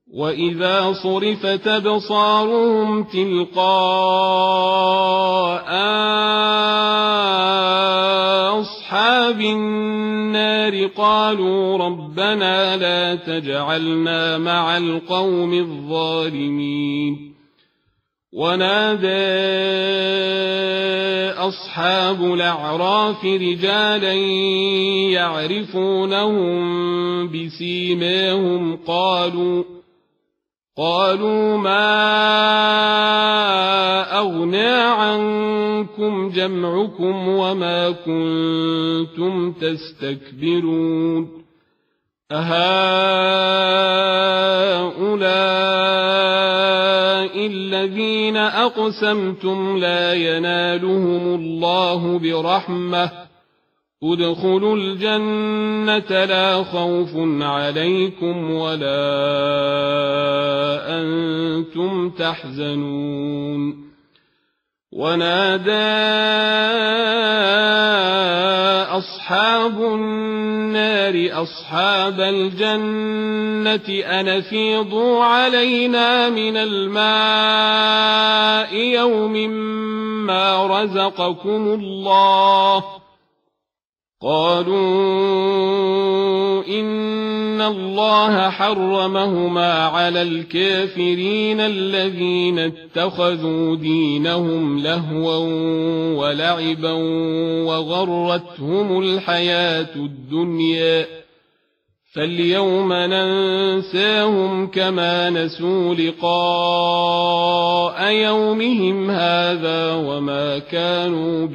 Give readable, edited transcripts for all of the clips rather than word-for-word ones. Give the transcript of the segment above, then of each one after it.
وإذا صرفت أبصارهم تلقاء أصحاب النار قالوا ربنا لا تجعلنا مع القوم الظالمين. ونادى أصحاب الأعراف رجالا يعرفونهم بسيماهم قالوا ما أغنى عنكم جمعكم وما كنتم تستكبرون أهؤلاء الذين أقسمتم لا ينالهم الله برحمة ادخلوا الجنة لا خوف عليكم ولا أنتم تحزنون. ونادى أصحاب النار أصحاب الجنة أن أفيضوا علينا من الماء يوم ما رزقكم الله. قالوا إن الله حرمهما على الكافرين الذين اتخذوا دينهم لهوا ولعبا وغرتهم الحياة الدنيا فاليوم ننساهم كما نسوا لقاء يومهم هذا وما كانوا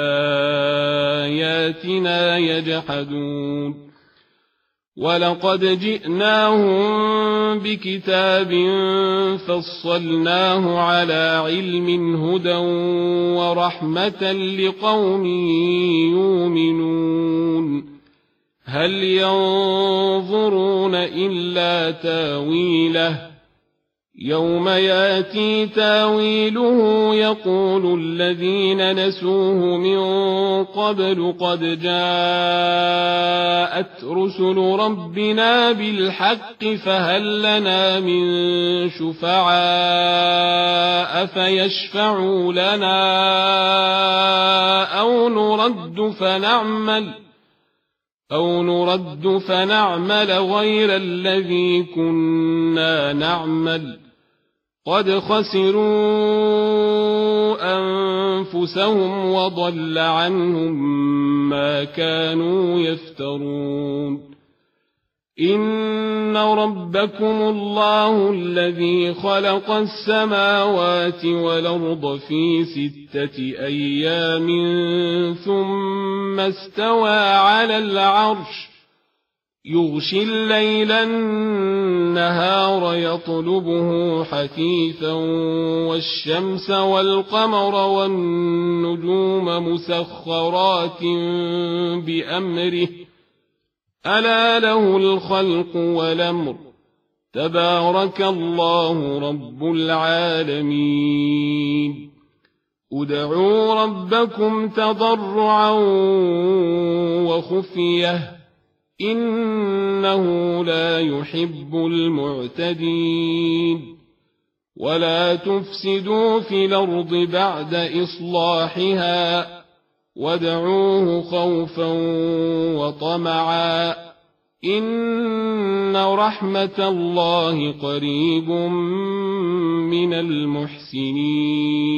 بآياتنا يجحدون. ولقد جئناهم بكتاب فصلناه على علم هدى ورحمة لقوم يؤمنون. هل ينظرون إلا تاويله يوم ياتي تاويله يقول الذين نسوه من قبل قد جاءت رسل ربنا بالحق فهل لنا من شفعاء فيشفعوا لنا أو نرد فنعمل غير الذي كنا نعمل قد خسروا أنفسهم وضل عنهم ما كانوا يفترون. إن ربكم الله الذي خلق السماوات والأرض في 6 أيام ثم استوى على العرش يغشي الليل النهار يطلبه حثيثا والشمس والقمر والنجوم مسخرات بأمره ألا له الخلق والأمر تبارك الله رب العالمين. ادعوا ربكم تضرعا وخفية إنه لا يحب المعتدين. ولا تفسدوا في الأرض بعد إصلاحها وادعوه خوفا وطمعا إن رحمة الله قريب من المحسنين.